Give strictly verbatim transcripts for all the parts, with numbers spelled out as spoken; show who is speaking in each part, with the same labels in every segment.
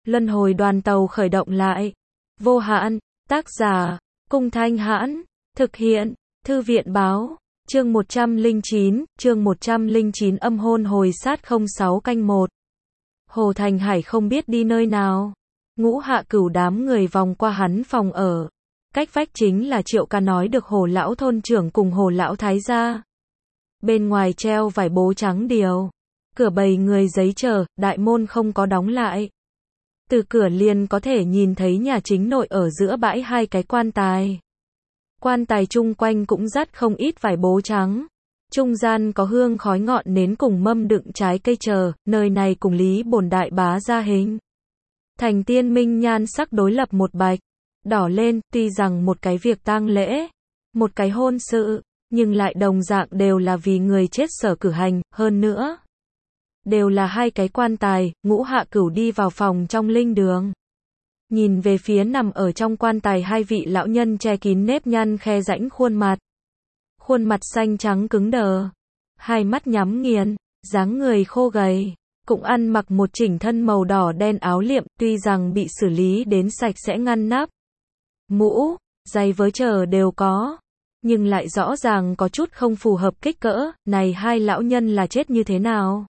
Speaker 1: Luân hồi đoàn tàu khởi động lại. Vô hạn, tác giả, Cung Thanh Hãn, thực hiện, Thư viện Báo, chương một trăm lẻ chín, chương một trăm lẻ chín âm hôn hồi sát không sáu canh một. Hồ Thành Hải không biết đi nơi nào. Ngũ Hạ Cửu đám người vòng qua hắn phòng ở. Cách vách chính là Triệu Ca nói được Hồ lão thôn trưởng cùng Hồ lão thái gia. Bên ngoài treo vải bố trắng điều. Cửa bầy người giấy chờ, đại môn không có đóng lại. Từ cửa liền có thể nhìn thấy nhà chính nội ở giữa bãi hai cái quan tài. Quan tài chung quanh cũng dắt không ít vải bố trắng. Trung gian có hương khói ngọn nến cùng mâm đựng trái cây chờ, nơi này cùng Lý Bổn đại bá ra hình. Thành tiên minh nhan sắc đối lập một bạch, đỏ lên, tuy rằng một cái việc tang lễ, một cái hôn sự, nhưng lại đồng dạng đều là vì người chết sở cử hành, hơn nữa. Đều là hai cái quan tài. Ngũ Hạ Cửu đi vào phòng trong linh đường. Nhìn về phía nằm ở trong quan tài hai vị lão nhân che kín nếp nhăn khe rãnh khuôn mặt. Khuôn mặt xanh trắng cứng đờ. Hai mắt nhắm nghiền, dáng người khô gầy. Cũng ăn mặc một chỉnh thân màu đỏ đen áo liệm, tuy rằng bị xử lý đến sạch sẽ ngăn nắp. Mũ, giày với chờ đều có. Nhưng lại rõ ràng có chút không phù hợp kích cỡ. Này hai lão nhân là chết như thế nào?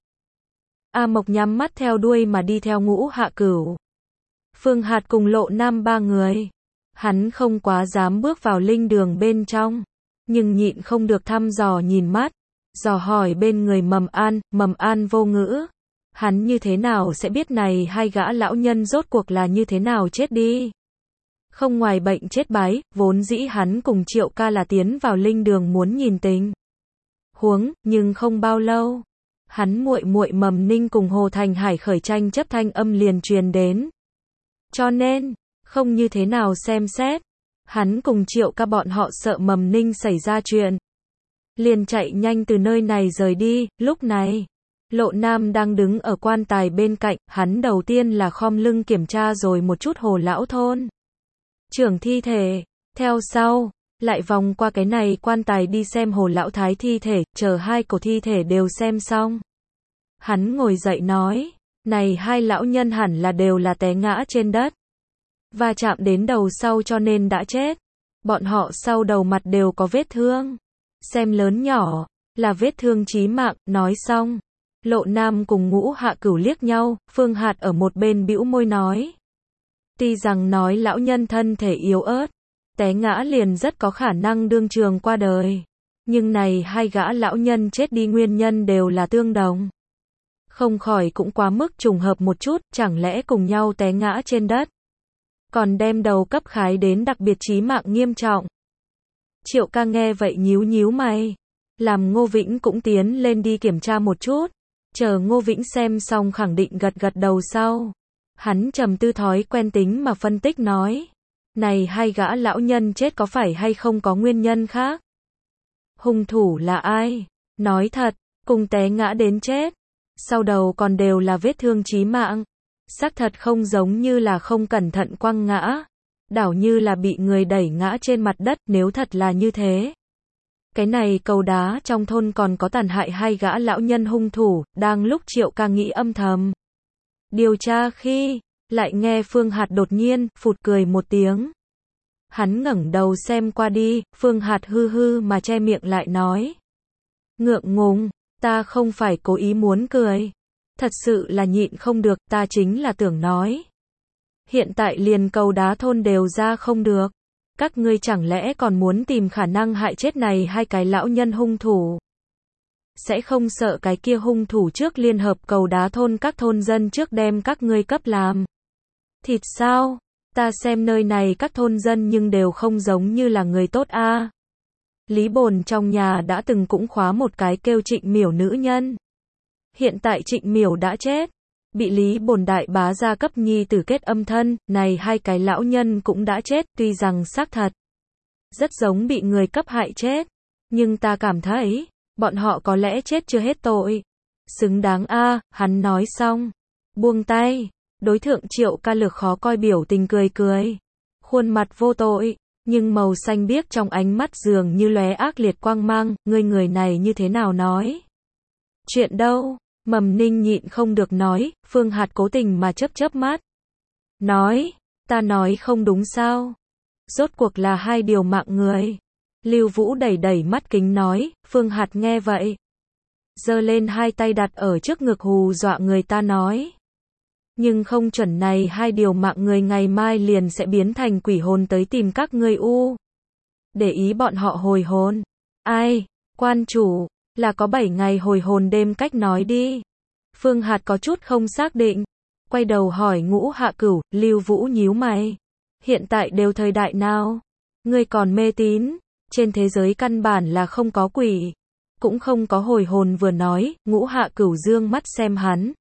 Speaker 1: A Mộc nhắm mắt theo đuôi mà đi theo Ngũ Hạ Cửu. Phương Hạt cùng Lộ Nam ba người. Hắn không quá dám bước vào linh đường bên trong. Nhưng nhịn không được thăm dò nhìn mắt. Dò hỏi bên người Mầm An, Mầm An vô ngữ. Hắn như thế nào sẽ biết này hai gã lão nhân rốt cuộc là như thế nào chết đi. Không ngoài bệnh chết bái, vốn dĩ hắn cùng Triệu Ca là tiến vào linh đường muốn nhìn tình huống, nhưng không bao lâu. Hắn muội muội Mầm Ninh cùng Hồ Thành Hải khởi tranh chấp thanh âm liền truyền đến. Cho nên, không như thế nào xem xét. Hắn cùng Triệu Ca bọn họ sợ Mầm Ninh xảy ra chuyện. Liền chạy nhanh từ nơi này rời đi. Lúc này, Lộ Nam đang đứng ở quan tài bên cạnh. Hắn đầu tiên là khom lưng kiểm tra rồi một chút Hồ lão thôn trưởng thi thể. Theo sau, lại vòng qua cái này quan tài đi xem Hồ lão thái thi thể, chờ hai cổ thi thể đều xem xong. Hắn ngồi dậy nói, này hai lão nhân hẳn là đều là té ngã trên đất. Và chạm đến đầu sau cho nên đã chết. Bọn họ sau đầu mặt đều có vết thương. Xem lớn nhỏ, là vết thương chí mạng, nói xong. Lộ Nam cùng Ngũ Hạ Cửu liếc nhau, Phương Hạt ở một bên bĩu môi nói. Tuy rằng nói lão nhân thân thể yếu ớt, té ngã liền rất có khả năng đương trường qua đời. Nhưng này hai gã lão nhân chết đi nguyên nhân đều là tương đồng. Không khỏi cũng quá mức trùng hợp một chút, chẳng lẽ cùng nhau té ngã trên đất. Còn đem đầu cấp khái đến đặc biệt chí mạng nghiêm trọng. Triệu Ca nghe vậy nhíu nhíu mày. Làm Ngô Vĩnh cũng tiến lên đi kiểm tra một chút. Chờ Ngô Vĩnh xem xong khẳng định gật gật đầu sau. Hắn trầm tư thói quen tính mà phân tích nói. Này hai gã lão nhân chết có phải hay không có nguyên nhân khác? Hung thủ là ai? Nói thật, cùng té ngã đến chết. Sau đầu còn đều là vết thương chí mạng. Xác thật không giống như là không cẩn thận quăng ngã. Đảo như là bị người đẩy ngã trên mặt đất, nếu thật là như thế. Cái này cầu đá trong thôn còn có tàn hại hai gã lão nhân hung thủ, đang lúc Triệu Ca nghĩ âm thầm. Điều tra khi, lại nghe Phương Hạt đột nhiên, phụt cười một tiếng. Hắn ngẩng đầu xem qua đi, Phương Hạt hư hư mà che miệng lại nói. Ngượng ngùng, ta không phải cố ý muốn cười. Thật sự là nhịn không được, ta chính là tưởng nói. Hiện tại liền cầu đá thôn đều ra không được. Các ngươi chẳng lẽ còn muốn tìm khả năng hại chết này hai cái lão nhân hung thủ. Sẽ không sợ cái kia hung thủ trước liên hợp cầu đá thôn các thôn dân trước đem các ngươi cấp làm thịt sao? Ta xem nơi này các thôn dân nhưng đều không giống như là người tốt a. À. Lý Bồn trong nhà đã từng cũng khóa một cái kêu Trịnh Miểu nữ nhân. Hiện tại Trịnh Miểu đã chết. Bị Lý Bồn đại bá gia cấp nhi tử kết âm thân, này hai cái lão nhân cũng đã chết, tuy rằng xác thật. Rất giống bị người cấp hại chết. Nhưng ta cảm thấy, bọn họ có lẽ chết chưa hết tội. Xứng đáng a. À, hắn nói xong. Buông tay. Đối thượng Triệu Ca lực khó coi biểu tình cười cười. Khuôn mặt vô tội. Nhưng màu xanh biếc trong ánh mắt dường như lóe ác liệt quang mang. Ngươi người này như thế nào nói? Chuyện đâu? Mầm Ninh nhịn không được nói. Phương Hạt cố tình mà chớp chớp mắt. nói, ta nói không đúng sao? Rốt cuộc là hai điều mạng người. Lưu Vũ đẩy đẩy mắt kính nói, Phương Hạt nghe vậy. Giơ lên hai tay đặt ở trước ngực hù dọa người ta nói. Nhưng không chuẩn này hai điều mạng người ngày mai liền sẽ biến thành quỷ hồn tới tìm các ngươi u. Để ý bọn họ hồi hồn. Ai, quan chủ, là có bảy ngày hồi hồn đêm cách nói đi. Phương Hạt có chút không xác định. Quay đầu hỏi Ngũ Hạ Cửu, Lưu Vũ nhíu mày. Hiện tại đều thời đại nào? Ngươi còn mê tín? Trên thế giới căn bản là không có quỷ. Cũng không có hồi hồn vừa nói, Ngũ Hạ Cửu dương mắt xem hắn.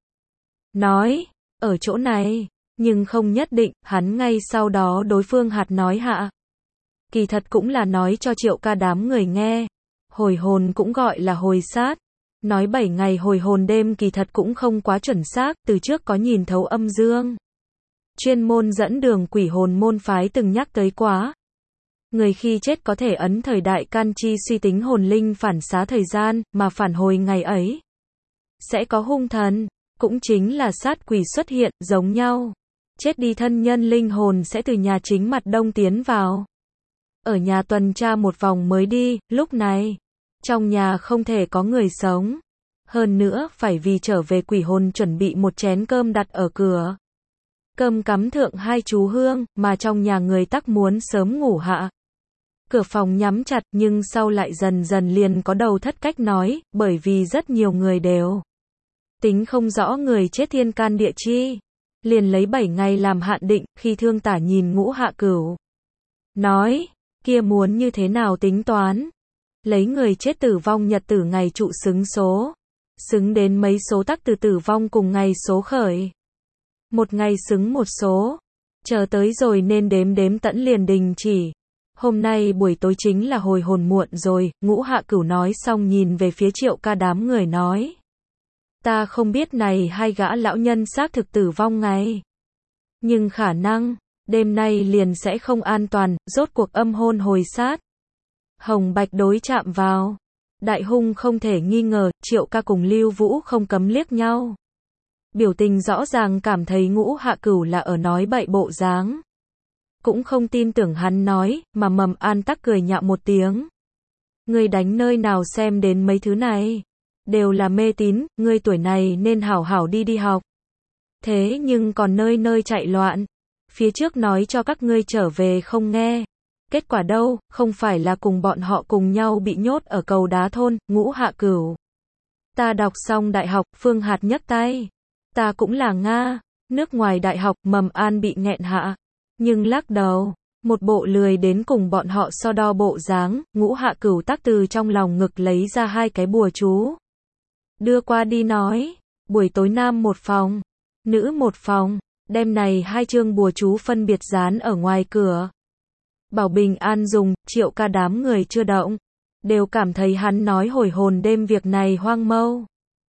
Speaker 1: Nói, ở chỗ này, nhưng không nhất định, hắn ngay sau đó đối Phương Hạt nói hạ. Kỳ thật cũng là nói cho Triệu Ca đám người nghe. Hồi hồn cũng gọi là hồi sát. Nói bảy ngày hồi hồn đêm kỳ thật cũng không quá chuẩn xác, từ trước có nhìn thấu âm dương. Chuyên môn dẫn đường quỷ hồn môn phái từng nhắc tới quá. Người khi chết có thể ấn thời đại can chi suy tính hồn linh phản xá thời gian, mà phản hồi ngày ấy. Sẽ có hung thần, cũng chính là sát quỷ xuất hiện, giống nhau. Chết đi thân nhân linh hồn sẽ từ nhà chính mặt đông tiến vào. Ở nhà tuần tra một vòng mới đi, lúc này. Trong nhà không thể có người sống. Hơn nữa, phải vì trở về quỷ hồn chuẩn bị một chén cơm đặt ở cửa. Cơm cắm thượng hai chú hương, mà trong nhà người tắc muốn sớm ngủ hạ. Cửa phòng nhắm chặt nhưng sau lại dần dần liền có đầu thất cách nói, bởi vì rất nhiều người đều tính không rõ người chết thiên can địa chi. Liền lấy bảy ngày làm hạn định, khi Thương Tả nhìn Ngũ Hạ Cửu. Nói, kia muốn như thế nào tính toán? Lấy người chết tử vong nhật tử ngày trụ xứng số. Xứng đến mấy số tắc từ tử vong cùng ngày số khởi. Một ngày xứng một số. Chờ tới rồi nên đếm đếm tẫn liền đình chỉ. Hôm nay buổi tối chính là hồi hồn muộn rồi, Ngũ Hạ Cửu nói xong nhìn về phía Triệu Ca đám người nói. Ta không biết này hai gã lão nhân xác thực tử vong ngày. Nhưng khả năng, đêm nay liền sẽ không an toàn, rốt cuộc âm hôn hồi sát. Hồng Bạch đối chạm vào. Đại hung không thể nghi ngờ, Triệu Ca cùng Lưu Vũ không cấm liếc nhau. Biểu tình rõ ràng cảm thấy Ngũ Hạ Cửu là ở nói bậy bộ dáng. Cũng không tin tưởng hắn nói, mà Mầm An tắc cười nhạo một tiếng. Ngươi đánh nơi nào xem đến mấy thứ này? Đều là mê tín, ngươi tuổi này nên hảo hảo đi đi học. Thế nhưng còn nơi nơi chạy loạn. Phía trước nói cho các ngươi trở về không nghe. Kết quả đâu, không phải là cùng bọn họ cùng nhau bị nhốt ở cầu đá thôn, Ngũ Hạ Cửu. Ta đọc xong đại học, Phương Hạt nhấc tay. Ta cũng là Nga, nước ngoài đại học, Mầm An bị nghẹn hạ. Nhưng lắc đầu, một bộ lười đến cùng bọn họ so đo bộ dáng, Ngũ Hạ Cửu tắc từ trong lòng ngực lấy ra hai cái bùa chú. Đưa qua đi nói, buổi tối nam một phòng, nữ một phòng, đêm này hai chương bùa chú phân biệt dán ở ngoài cửa. Bảo bình an dùng, Triệu Ca đám người chưa động, đều cảm thấy hắn nói hồi hồn đêm việc này hoang mâu.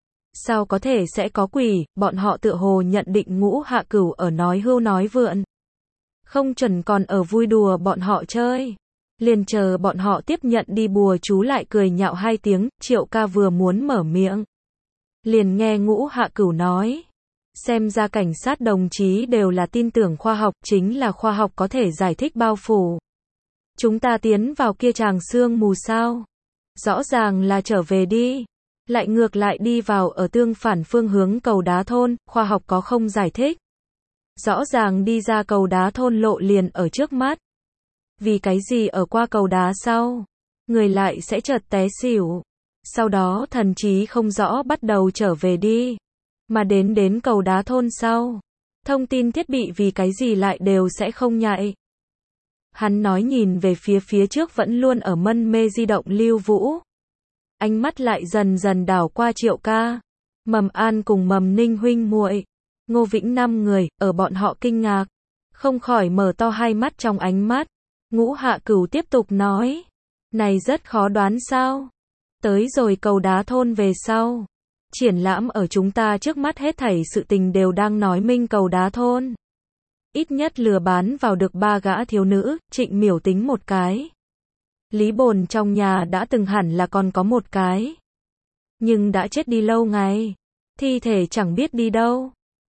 Speaker 1: Sao có thể sẽ có quỷ, bọn họ tựa hồ nhận định Ngũ Hạ Cửu ở nói hưu nói vượn. Không chuẩn còn ở vui đùa bọn họ chơi. Liền chờ bọn họ tiếp nhận đi bùa chú lại cười nhạo hai tiếng, Triệu Ca vừa muốn mở miệng. Liền nghe Ngũ Hạ Cửu nói. Xem ra cảnh sát đồng chí đều là tin tưởng khoa học, chính là khoa học có thể giải thích bao phủ. Chúng ta tiến vào kia tràng sương mù sao? Rõ ràng là trở về đi. Lại ngược lại đi vào ở tương phản phương hướng cầu đá thôn, khoa học có không giải thích. Rõ ràng đi ra cầu đá thôn lộ liền ở trước mắt. Vì cái gì ở qua cầu đá sau? Người lại sẽ chợt té xỉu. Sau đó thần trí không rõ bắt đầu trở về đi. Mà đến đến cầu đá thôn sau. Thông tin thiết bị vì cái gì lại đều sẽ không nhạy. Hắn nói nhìn về phía phía trước vẫn luôn ở mân mê di động Lưu Vũ. Ánh mắt lại dần dần đảo qua Triệu Ca. Mầm An cùng Mầm Ninh huynh muội, Ngô Vĩnh năm người, ở bọn họ kinh ngạc. Không khỏi mở to hai mắt trong ánh mắt. Ngũ Hạ Cửu tiếp tục nói. Này rất khó đoán sao? Tới rồi cầu đá thôn về sau. Triển lãm ở chúng ta trước mắt hết thảy sự tình đều đang nói minh cầu đá thôn. Ít nhất lừa bán vào được ba gã thiếu nữ, Trịnh Miểu tính một cái. Lý Bồn trong nhà đã từng hẳn là còn có một cái. Nhưng đã chết đi lâu ngày. Thi thể chẳng biết đi đâu.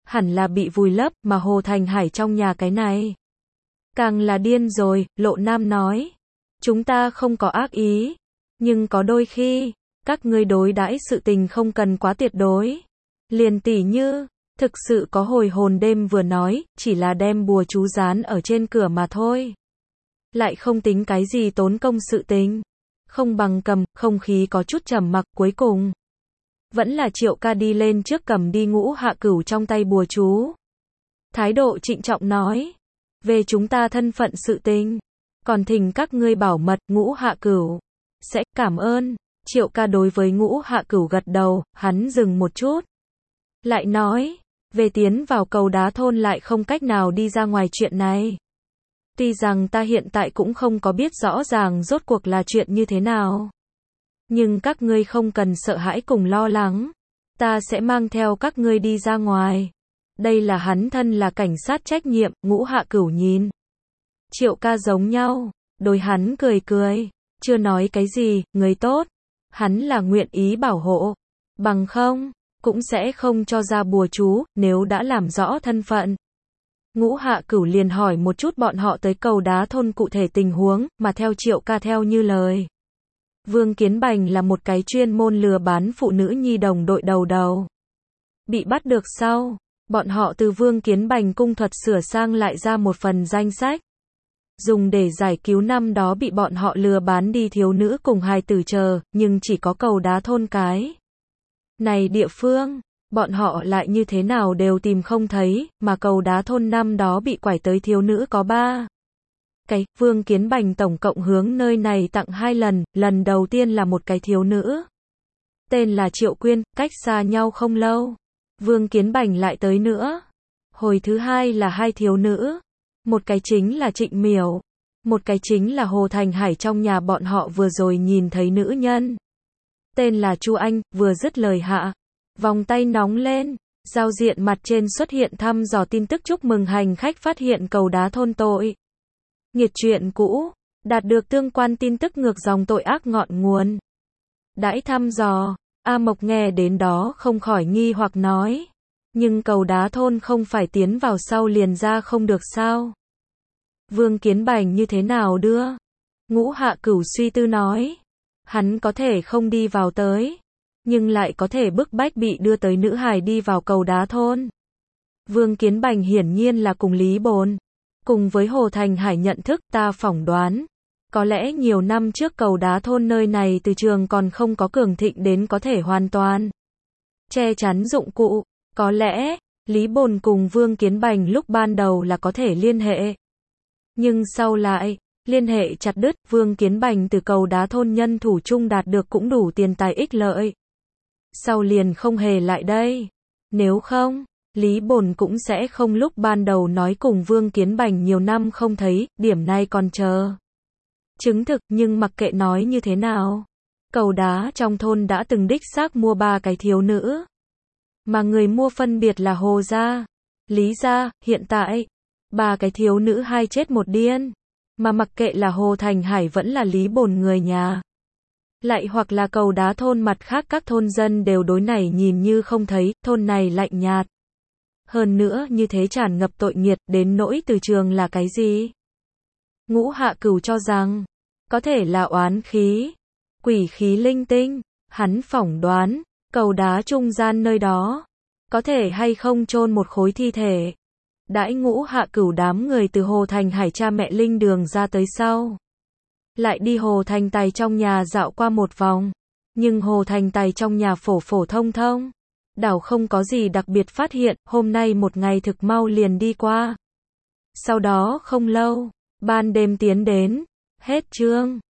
Speaker 1: hẳn là bị vùi lấp, mà Hồ Thành Hải trong nhà cái này. Càng là điên rồi, Lộ Nam nói. Chúng ta không có ác ý, nhưng có đôi khi, các ngươi đối đãi sự tình không cần quá tuyệt đối. Liền tỉ như, thực sự có hồi hồn đêm vừa nói, chỉ là đem bùa chú dán ở trên cửa mà thôi. Lại không tính cái gì tốn công sự tình. Không bằng cầm, không khí có chút trầm mặc, cuối cùng. Vẫn là Triệu ca đi lên trước cầm đi Ngũ Hạ Cửu trong tay bùa chú. Thái độ trịnh trọng nói. Về chúng ta thân phận sự tình. Còn thỉnh các ngươi bảo mật, Ngũ Hạ Cửu. Sẽ, cảm ơn. Triệu ca đối với Ngũ Hạ Cửu gật đầu, hắn dừng một chút. Lại nói, về tiến vào cầu đá thôn lại không cách nào đi ra ngoài chuyện này. Tuy rằng ta hiện tại cũng không có biết rõ ràng rốt cuộc là chuyện như thế nào. Nhưng các ngươi không cần sợ hãi cùng lo lắng. Ta sẽ mang theo các ngươi đi ra ngoài. Đây là hắn thân là cảnh sát trách nhiệm, Ngũ Hạ Cửu nhìn. Triệu ca giống nhau, đối hắn cười cười, chưa nói cái gì, người tốt. Hắn là nguyện ý bảo hộ. Bằng không, cũng sẽ không cho ra bùa chú, nếu đã làm rõ thân phận. Ngũ Hạ Cửu liền hỏi một chút bọn họ tới cầu đá thôn cụ thể tình huống, mà theo Triệu ca theo như lời. Vương Kiến Bành là một cái chuyên môn lừa bán phụ nữ nhi đồng đội đầu đầu. Bị bắt được sau, bọn họ từ Vương Kiến Bành cung thuật sửa sang lại ra một phần danh sách. Dùng để giải cứu năm đó bị bọn họ lừa bán đi thiếu nữ cùng hài tử chờ, nhưng chỉ có cầu đá thôn cái. Này địa phương, bọn họ lại như thế nào đều tìm không thấy, mà cầu đá thôn năm đó bị quải tới thiếu nữ có ba. Cái, Vương Kiến Bành tổng cộng hướng nơi này tặng hai lần, lần đầu tiên là một cái thiếu nữ. Tên là Triệu Quyên, cách xa nhau không lâu. Vương Kiến Bành lại tới nữa. Hồi thứ hai là hai thiếu nữ. Một cái chính là Trịnh Miểu. Một cái chính là Hồ Thành Hải trong nhà bọn họ vừa rồi nhìn thấy nữ nhân. Tên là Chu Anh, vừa dứt lời hạ. Vòng tay nóng lên. Giao diện mặt trên xuất hiện thăm dò tin tức chúc mừng hành khách phát hiện cầu đá thôn tội. Nghiệt chuyện cũ, đạt được tương quan tin tức ngược dòng tội ác ngọn nguồn. Đãi thăm dò, A Mộc nghe đến đó không khỏi nghi hoặc nói. Nhưng cầu đá thôn không phải tiến vào sau liền ra không được sao? Vương Kiến Bành như thế nào đưa? Ngũ Hạ Cửu suy tư nói. Hắn có thể không đi vào tới, nhưng lại có thể bức bách bị đưa tới nữ hài đi vào cầu đá thôn. Vương Kiến Bành hiển nhiên là cùng Lý Bồn. Cùng với Hồ Thành Hải nhận thức, ta phỏng đoán. Có lẽ nhiều năm trước cầu đá thôn nơi này từ trường còn không có cường thịnh đến có thể hoàn toàn che chắn dụng cụ. Có lẽ, Lý Bồn cùng Vương Kiến Bành lúc ban đầu là có thể liên hệ. Nhưng sau lại, liên hệ chặt đứt, Vương Kiến Bành từ cầu đá thôn nhân thủ chung đạt được cũng đủ tiền tài ích lợi. Sau liền không hề lại đây. Nếu không, Lý Bồn cũng sẽ không lúc ban đầu nói cùng Vương Kiến Bành nhiều năm không thấy, điểm này còn chờ chứng thực, nhưng mặc kệ nói như thế nào. Cầu đá trong thôn đã từng đích xác mua ba cái thiếu nữ. Mà người mua phân biệt là Hồ gia, Lý gia, hiện tại, ba cái thiếu nữ hai chết một điên. Mà mặc kệ là Hồ Thành Hải vẫn là Lý Bồn người nhà. Lại hoặc là cầu đá thôn mặt khác các thôn dân đều đối này nhìn như không thấy, thôn này lạnh nhạt. Hơn nữa như thế tràn ngập tội nghiệt, đến nỗi từ trường là cái gì? Ngũ Hạ Cửu cho rằng, có thể là oán khí, quỷ khí linh tinh, hắn phỏng đoán, cầu đá trung gian nơi đó, có thể hay không chôn một khối thi thể. Đãi Ngũ Hạ Cửu đám người từ Hồ Thành Hải cha mẹ linh đường ra tới sau. Lại đi Hồ Thành Tài trong nhà dạo qua một vòng, nhưng Hồ Thành Tài trong nhà phổ phổ thông thông. Đảo không có gì đặc biệt phát hiện, hôm nay một ngày thực mau liền đi qua. Sau đó không lâu, ban đêm tiến đến, hết chương.